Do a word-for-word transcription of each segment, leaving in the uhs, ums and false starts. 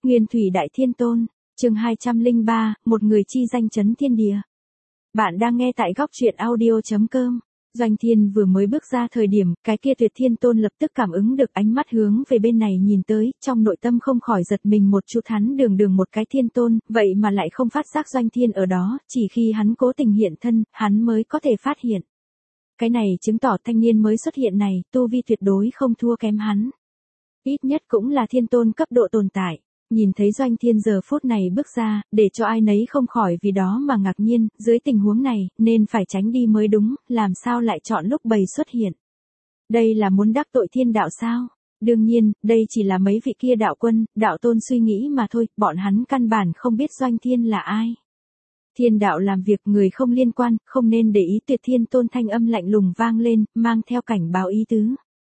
Nguyên Thủy Đại Thiên Tôn, chương hai trăm lẻ ba, một người chi danh chấn thiên địa. Bạn đang nghe tại góc truyện audio chấm com. Doanh Thiên vừa mới bước ra thời điểm, cái kia Tuyệt Thiên Tôn lập tức cảm ứng được ánh mắt hướng về bên này nhìn tới, trong nội tâm không khỏi giật mình một chút, hắn đường đường một cái Thiên Tôn, vậy mà lại không phát giác Doanh Thiên ở đó, chỉ khi hắn cố tình hiện thân, hắn mới có thể phát hiện. Cái này chứng tỏ thanh niên mới xuất hiện này, tu vi tuyệt đối không thua kém hắn. Ít nhất cũng là Thiên Tôn cấp độ tồn tại. Nhìn thấy Doanh Thiên giờ phút này bước ra, để cho ai nấy không khỏi vì đó mà ngạc nhiên, dưới tình huống này, nên phải tránh đi mới đúng, làm sao lại chọn lúc bầy xuất hiện. Đây là muốn đắc tội thiên đạo sao? Đương nhiên, đây chỉ là mấy vị kia đạo quân, đạo tôn suy nghĩ mà thôi, bọn hắn căn bản không biết Doanh Thiên là ai. Thiên đạo làm việc người không liên quan, không nên để ý. Tuyệt Thiên Tôn thanh âm lạnh lùng vang lên, mang theo cảnh báo ý tứ.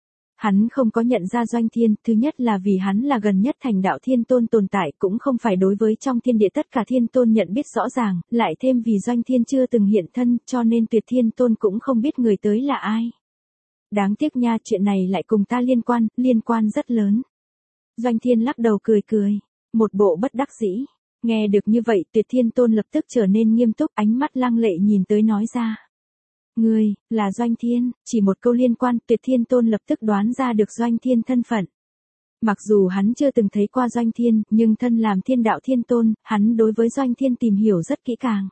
Hắn không có nhận ra Doanh Thiên, thứ nhất là vì hắn là gần nhất thành đạo Thiên Tôn tồn tại, cũng không phải đối với trong thiên địa tất cả Thiên Tôn nhận biết rõ ràng, lại thêm vì Doanh Thiên chưa từng hiện thân, cho nên Tuyệt Thiên Tôn cũng không biết người tới là ai. Đáng tiếc nha, chuyện này lại cùng ta liên quan, liên quan rất lớn. Doanh Thiên lắc đầu cười cười, một bộ bất đắc dĩ. Nghe được như vậy, Tuyệt Thiên Tôn lập tức trở nên nghiêm túc, ánh mắt lăng lệ nhìn tới nói ra. Ngươi, là Doanh Thiên, chỉ một câu liên quan, Tuyệt Thiên Tôn lập tức đoán ra được Doanh Thiên thân phận. Mặc dù hắn chưa từng thấy qua Doanh Thiên, nhưng thân làm thiên đạo Thiên Tôn, hắn đối với Doanh Thiên tìm hiểu rất kỹ càng.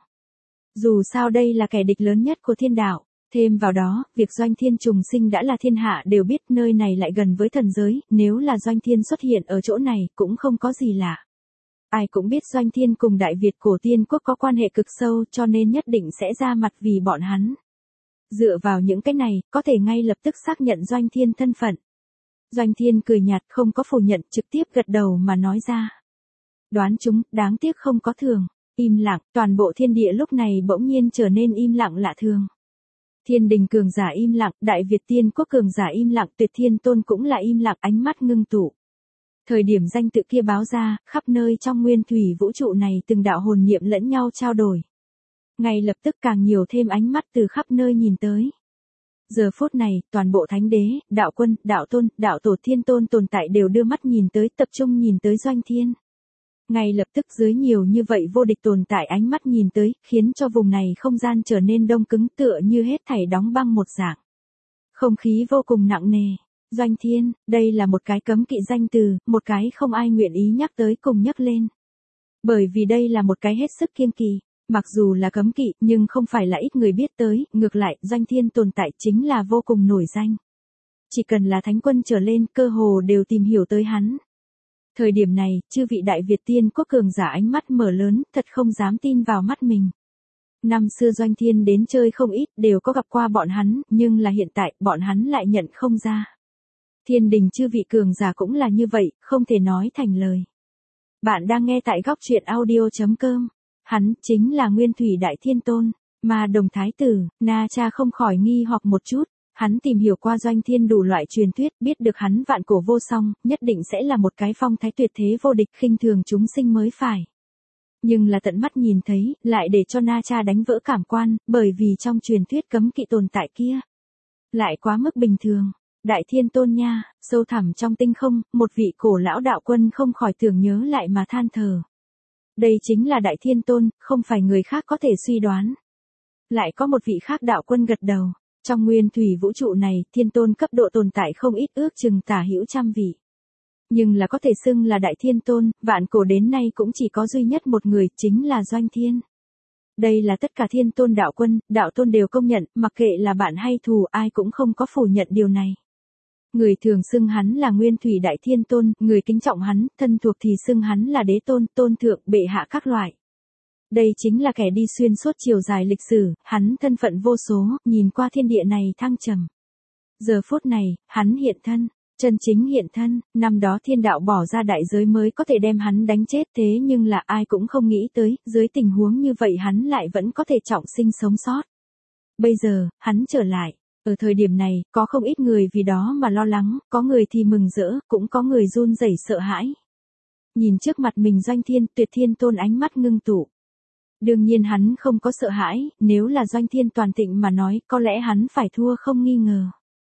Dù sao đây là kẻ địch lớn nhất của thiên đạo, thêm vào đó, việc Doanh Thiên trùng sinh đã là thiên hạ đều biết, nơi này lại gần với thần giới, nếu là Doanh Thiên xuất hiện ở chỗ này, cũng không có gì lạ. Ai cũng biết Doanh Thiên cùng Đại Việt cổ tiên quốc có quan hệ cực sâu, cho nên nhất định sẽ ra mặt vì bọn hắn. Dựa vào những cái này, có thể ngay lập tức xác nhận Doanh Thiên thân phận. Doanh Thiên cười nhạt, không có phủ nhận, trực tiếp gật đầu mà nói ra. Đoán chúng, đáng tiếc không có thường. Im lặng, toàn bộ thiên địa lúc này bỗng nhiên trở nên im lặng lạ thường. Thiên đình cường giả im lặng, Đại Việt tiên quốc cường giả im lặng, Tuyệt Thiên Tôn cũng là im lặng, ánh mắt ngưng tụ. Thời điểm danh tự kia báo ra, khắp nơi trong nguyên thủy vũ trụ này từng đạo hồn niệm lẫn nhau trao đổi. Ngay lập tức càng nhiều thêm ánh mắt từ khắp nơi nhìn tới. Giờ phút này, toàn bộ thánh đế, đạo quân, đạo tôn, đạo tổ Thiên Tôn tồn tại đều đưa mắt nhìn tới, tập trung nhìn tới Doanh Thiên. Ngay lập tức dưới nhiều như vậy vô địch tồn tại ánh mắt nhìn tới, khiến cho vùng này không gian trở nên đông cứng, tựa như hết thảy đóng băng một dạng. Không khí vô cùng nặng nề. Doanh Thiên, đây là một cái cấm kỵ danh từ, một cái không ai nguyện ý nhắc tới cùng nhắc lên. Bởi vì đây là một cái hết sức kiêng kỵ. Mặc dù là cấm kỵ, nhưng không phải là ít người biết tới, ngược lại, Doanh Thiên tồn tại chính là vô cùng nổi danh. Chỉ cần là thánh quân trở lên, cơ hồ đều tìm hiểu tới hắn. Thời điểm này, chư vị Đại Việt tiên quốc cường giả ánh mắt mở lớn, thật không dám tin vào mắt mình. Năm xưa Doanh Thiên đến chơi không ít, đều có gặp qua bọn hắn, nhưng là hiện tại, bọn hắn lại nhận không ra. Thiên đình chư vị cường giả cũng là như vậy, không thể nói thành lời. Bạn đang nghe tại góc truyện audio chấm com. Hắn chính là Nguyên Thủy Đại Thiên Tôn, mà Đồng Thái Tử, Na Cha không khỏi nghi hoặc một chút. Hắn tìm hiểu qua Doanh Thiên đủ loại truyền thuyết, biết được hắn vạn cổ vô song, nhất định sẽ là một cái phong thái tuyệt thế vô địch, khinh thường chúng sinh mới phải. Nhưng là tận mắt nhìn thấy, lại để cho Na Cha đánh vỡ cảm quan, bởi vì trong truyền thuyết cấm kỵ tồn tại kia lại quá mức bình thường. Đại Thiên Tôn nha, sâu thẳm trong tinh không, một vị cổ lão đạo quân không khỏi tưởng nhớ lại mà than thở. Đây chính là Đại Thiên Tôn, không phải người khác có thể suy đoán. Lại có một vị khác đạo quân gật đầu. Trong nguyên thủy vũ trụ này, Thiên Tôn cấp độ tồn tại không ít, ước chừng tả hữu trăm vị. Nhưng là có thể xưng là Đại Thiên Tôn, vạn cổ đến nay cũng chỉ có duy nhất một người, chính là Doanh Thiên. Đây là tất cả Thiên Tôn đạo quân, đạo tôn đều công nhận, mặc kệ là bạn hay thù, ai cũng không có phủ nhận điều này. Người thường xưng hắn là Nguyên Thủy Đại Thiên Tôn, người kính trọng hắn, thân thuộc thì xưng hắn là đế tôn, tôn thượng, bệ hạ các loại. Đây chính là kẻ đi xuyên suốt chiều dài lịch sử, hắn thân phận vô số, nhìn qua thiên địa này thăng trầm. Giờ phút này, hắn hiện thân, chân chính hiện thân, năm đó thiên đạo bỏ ra đại giới mới có thể đem hắn đánh chết, thế nhưng là ai cũng không nghĩ tới, dưới tình huống như vậy hắn lại vẫn có thể trọng sinh sống sót. Bây giờ, hắn trở lại. Ở thời điểm này, có không ít người vì đó mà lo lắng, có người thì mừng rỡ, cũng có người run rẩy sợ hãi. Nhìn trước mặt mình Doanh Thiên, Tuyệt Thiên Tôn ánh mắt ngưng tụ. Đương nhiên hắn không có sợ hãi, nếu là Doanh Thiên toàn thịnh mà nói, có lẽ hắn phải thua không nghi ngờ.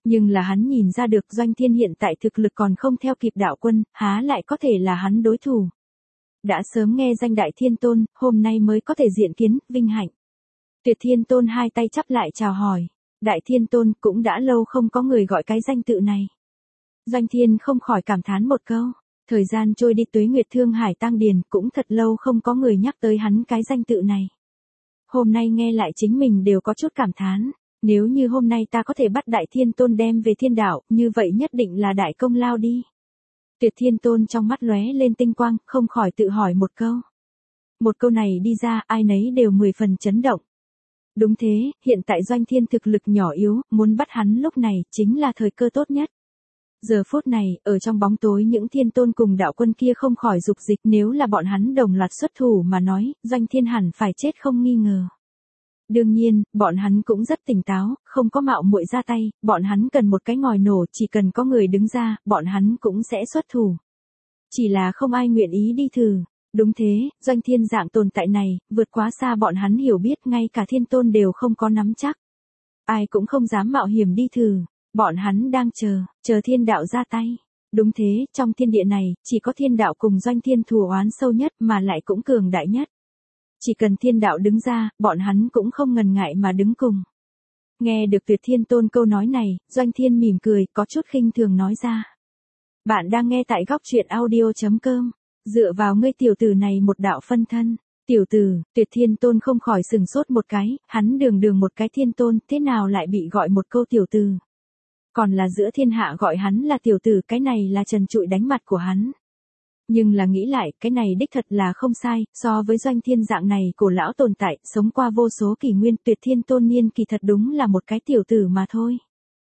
Nhưng là hắn nhìn ra được Doanh Thiên hiện tại thực lực còn không theo kịp đạo quân, há lại có thể là hắn đối thủ. Đã sớm nghe danh Đại Thiên Tôn, hôm nay mới có thể diện kiến, vinh hạnh. Tuyệt Thiên Tôn hai tay chắp lại chào hỏi. Đại Thiên Tôn, cũng đã lâu không có người gọi cái danh tự này. Doanh Thiên không khỏi cảm thán một câu. Thời gian trôi đi, tuế nguyệt Thương Hải Tăng Điền, cũng thật lâu không có người nhắc tới hắn cái danh tự này. Hôm nay nghe lại chính mình đều có chút cảm thán. Nếu như hôm nay ta có thể bắt Đại Thiên Tôn đem về thiên đạo, như vậy nhất định là đại công lao đi. Tuyệt Thiên Tôn trong mắt lóe lên tinh quang, không khỏi tự hỏi một câu. Một câu này đi ra, ai nấy đều mười phần chấn động. Đúng thế, hiện tại Doanh Thiên thực lực nhỏ yếu, muốn bắt hắn lúc này, chính là thời cơ tốt nhất. Giờ phút này, ở trong bóng tối những thiên tôn cùng đạo quân kia không khỏi dục dịch, nếu là bọn hắn đồng loạt xuất thủ mà nói, Doanh Thiên hẳn phải chết không nghi ngờ. Đương nhiên, bọn hắn cũng rất tỉnh táo, không có mạo muội ra tay, bọn hắn cần một cái ngòi nổ, chỉ cần có người đứng ra, bọn hắn cũng sẽ xuất thủ. Chỉ là không ai nguyện ý đi thử. Đúng thế, Doanh Thiên dạng tồn tại này, vượt quá xa bọn hắn hiểu biết, ngay cả thiên tôn đều không có nắm chắc. Ai cũng không dám mạo hiểm đi thử, bọn hắn đang chờ, chờ thiên đạo ra tay. Đúng thế, trong thiên địa này, chỉ có thiên đạo cùng Doanh Thiên thù oán sâu nhất mà lại cũng cường đại nhất. Chỉ cần thiên đạo đứng ra, bọn hắn cũng không ngần ngại mà đứng cùng. Nghe được Tuyệt Thiên Tôn câu nói này, Doanh Thiên mỉm cười, có chút khinh thường nói ra. Bạn đang nghe tại góc truyện audio chấm com. Dựa vào ngươi tiểu tử này một đạo phân thân. Tiểu tử, Tuyệt Thiên Tôn không khỏi sừng sốt một cái, hắn đường đường một cái thiên tôn, thế nào lại bị gọi một câu tiểu tử. Còn là giữa thiên hạ gọi hắn là tiểu tử, cái này là trần trụi đánh mặt của hắn. Nhưng là nghĩ lại, cái này đích thật là không sai, so với Doanh Thiên dạng này cổ lão tồn tại, sống qua vô số kỷ nguyên, Tuyệt Thiên Tôn niên kỳ thật đúng là một cái tiểu tử mà thôi.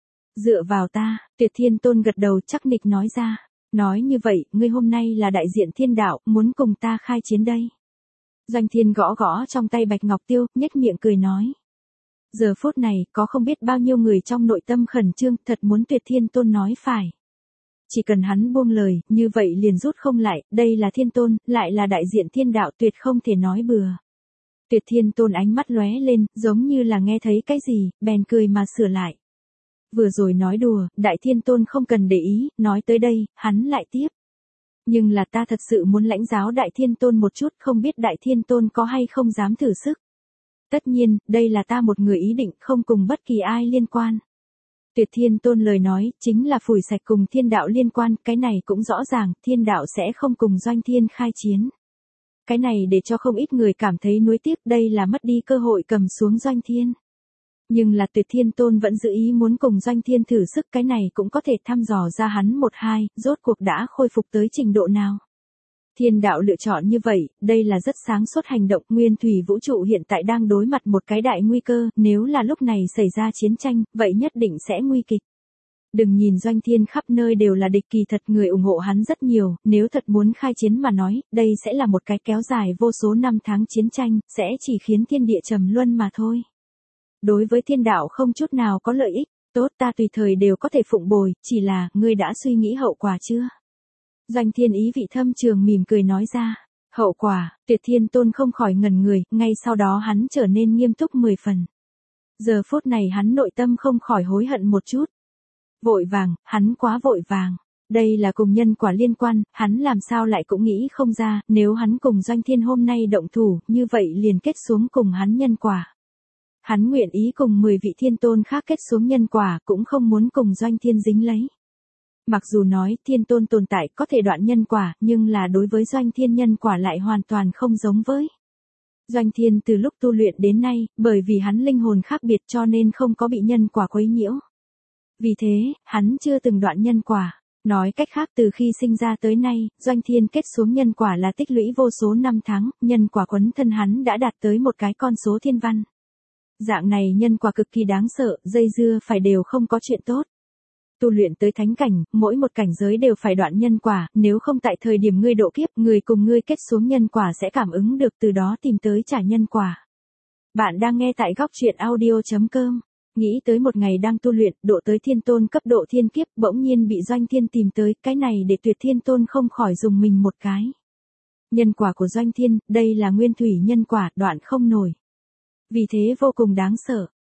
Dựa vào ta, Tuyệt Thiên Tôn gật đầu chắc nịch nói ra. Nói như vậy, ngươi hôm nay là đại diện thiên đạo, muốn cùng ta khai chiến đây. Doanh Thiên gõ gõ trong tay bạch ngọc tiêu, nhếch miệng cười nói. Giờ phút này, có không biết bao nhiêu người trong nội tâm khẩn trương, thật muốn Tuyệt Thiên Tôn nói phải. Chỉ cần hắn buông lời, như vậy liền rút không lại, đây là thiên tôn, lại là đại diện thiên đạo, tuyệt không thể nói bừa. Tuyệt Thiên Tôn ánh mắt lóe lên, giống như là nghe thấy cái gì, bèn cười mà sửa lại. Vừa rồi nói đùa, Đại Thiên Tôn không cần để ý, nói tới đây, hắn lại tiếp. Nhưng là ta thật sự muốn lãnh giáo Đại Thiên Tôn một chút, không biết Đại Thiên Tôn có hay không dám thử sức. Tất nhiên, đây là ta một người ý định, không cùng bất kỳ ai liên quan. Tuyệt Thiên Tôn lời nói, chính là phủi sạch cùng thiên đạo liên quan, cái này cũng rõ ràng, thiên đạo sẽ không cùng Doanh Thiên khai chiến. Cái này để cho không ít người cảm thấy nuối tiếc, đây là mất đi cơ hội cầm xuống Doanh Thiên. Nhưng là Tuyệt Thiên Tôn vẫn giữ ý muốn cùng Doanh Thiên thử sức, cái này cũng có thể thăm dò ra hắn một hai, rốt cuộc đã khôi phục tới trình độ nào. Thiên đạo lựa chọn như vậy, đây là rất sáng suốt hành động, nguyên thủy vũ trụ hiện tại đang đối mặt một cái đại nguy cơ, nếu là lúc này xảy ra chiến tranh, vậy nhất định sẽ nguy kịch. Đừng nhìn Doanh Thiên khắp nơi đều là địch, kỳ thật người ủng hộ hắn rất nhiều, nếu thật muốn khai chiến mà nói, đây sẽ là một cái kéo dài vô số năm tháng chiến tranh, sẽ chỉ khiến thiên địa trầm luân mà thôi. Đối với thiên đạo không chút nào có lợi ích, tốt ta tùy thời đều có thể phụng bồi, chỉ là, ngươi đã suy nghĩ hậu quả chưa? Doanh Thiên ý vị thâm trường mỉm cười nói ra, hậu quả, Tuyệt Thiên Tôn không khỏi ngẩn người, ngay sau đó hắn trở nên nghiêm túc mười phần. Giờ phút này hắn nội tâm không khỏi hối hận một chút. Vội vàng, hắn quá vội vàng. Đây là cùng nhân quả liên quan, hắn làm sao lại cũng nghĩ không ra, nếu hắn cùng Doanh Thiên hôm nay động thủ, như vậy liền kết xuống cùng hắn nhân quả. Hắn nguyện ý cùng mười vị thiên tôn khác kết xuống nhân quả, cũng không muốn cùng Doanh Thiên dính lấy. Mặc dù nói thiên tôn tồn tại có thể đoạn nhân quả, nhưng là đối với Doanh Thiên nhân quả lại hoàn toàn không giống với. Doanh Thiên từ lúc tu luyện đến nay, bởi vì hắn linh hồn khác biệt cho nên không có bị nhân quả quấy nhiễu. Vì thế, hắn chưa từng đoạn nhân quả. Nói cách khác từ khi sinh ra tới nay, Doanh Thiên kết xuống nhân quả là tích lũy vô số năm tháng, nhân quả quấn thân hắn đã đạt tới một cái con số thiên văn. Dạng này nhân quả cực kỳ đáng sợ, dây dưa phải đều không có chuyện tốt. Tu luyện tới thánh cảnh, mỗi một cảnh giới đều phải đoạn nhân quả, nếu không tại thời điểm ngươi độ kiếp, người cùng ngươi kết xuống nhân quả sẽ cảm ứng được từ đó tìm tới trả nhân quả. Bạn đang nghe tại góc truyện audio chấm com. Nghĩ tới một ngày đang tu luyện, độ tới thiên tôn cấp độ thiên kiếp, bỗng nhiên bị Doanh Thiên tìm tới, cái này để Tuyệt Thiên Tôn không khỏi dùng mình một cái. Nhân quả của Doanh Thiên, đây là nguyên thủy nhân quả, đoạn không nổi. Vì thế vô cùng đáng sợ.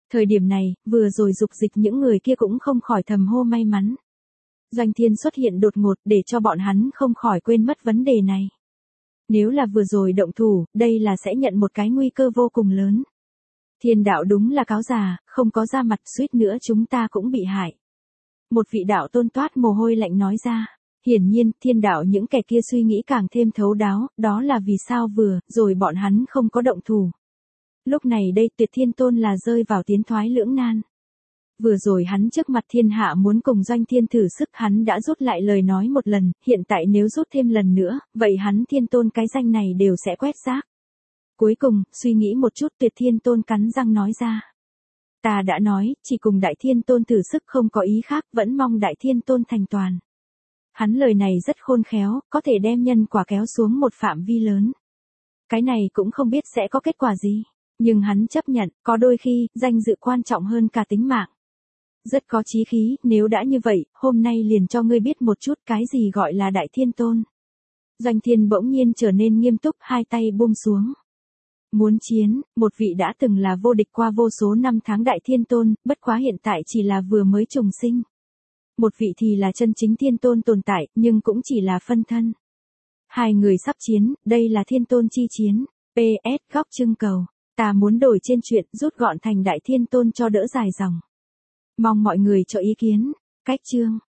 Thời điểm này, vừa rồi dục dịch những người kia cũng không khỏi thầm hô may mắn. Doanh Thiên xuất hiện đột ngột để cho bọn hắn không khỏi quên mất vấn đề này. Nếu là vừa rồi động thủ, đây là sẽ nhận một cái nguy cơ vô cùng lớn. Thiên đạo đúng là cáo già, không có ra mặt suýt nữa chúng ta cũng bị hại. Một vị đạo tôn toát mồ hôi lạnh nói ra. Hiển nhiên, thiên đạo những kẻ kia suy nghĩ càng thêm thấu đáo, đó là vì sao vừa rồi bọn hắn không có động thủ. Lúc này đây Tuyệt Thiên Tôn là rơi vào tiến thoái lưỡng nan. Vừa rồi hắn trước mặt thiên hạ muốn cùng Doanh Thiên thử sức, hắn đã rút lại lời nói một lần, hiện tại nếu rút thêm lần nữa, vậy hắn Thiên Tôn cái danh này đều sẽ quét rác. Cuối cùng, suy nghĩ một chút Tuyệt Thiên Tôn cắn răng nói ra. Ta đã nói, chỉ cùng Đại Thiên Tôn thử sức không có ý khác, vẫn mong Đại Thiên Tôn thành toàn. Hắn lời này rất khôn khéo, có thể đem nhân quả kéo xuống một phạm vi lớn. Cái này cũng không biết sẽ có kết quả gì, nhưng hắn chấp nhận, có đôi khi, danh dự quan trọng hơn cả tính mạng. Rất có chí khí, nếu đã như vậy, hôm nay liền cho ngươi biết một chút cái gì gọi là Đại Thiên Tôn. Doanh Thiên bỗng nhiên trở nên nghiêm túc, hai tay buông xuống. Muốn chiến, một vị đã từng là vô địch qua vô số năm tháng Đại Thiên Tôn, bất quá hiện tại chỉ là vừa mới trùng sinh. Một vị thì là chân chính Thiên Tôn tồn tại, nhưng cũng chỉ là phân thân. Hai người sắp chiến, đây là Thiên Tôn chi chiến. pê ét góc trưng cầu. Ta muốn đổi trên chuyện rút gọn thành Đại Thiên Tôn cho đỡ dài dòng. Mong mọi người cho ý kiến. Cách chương.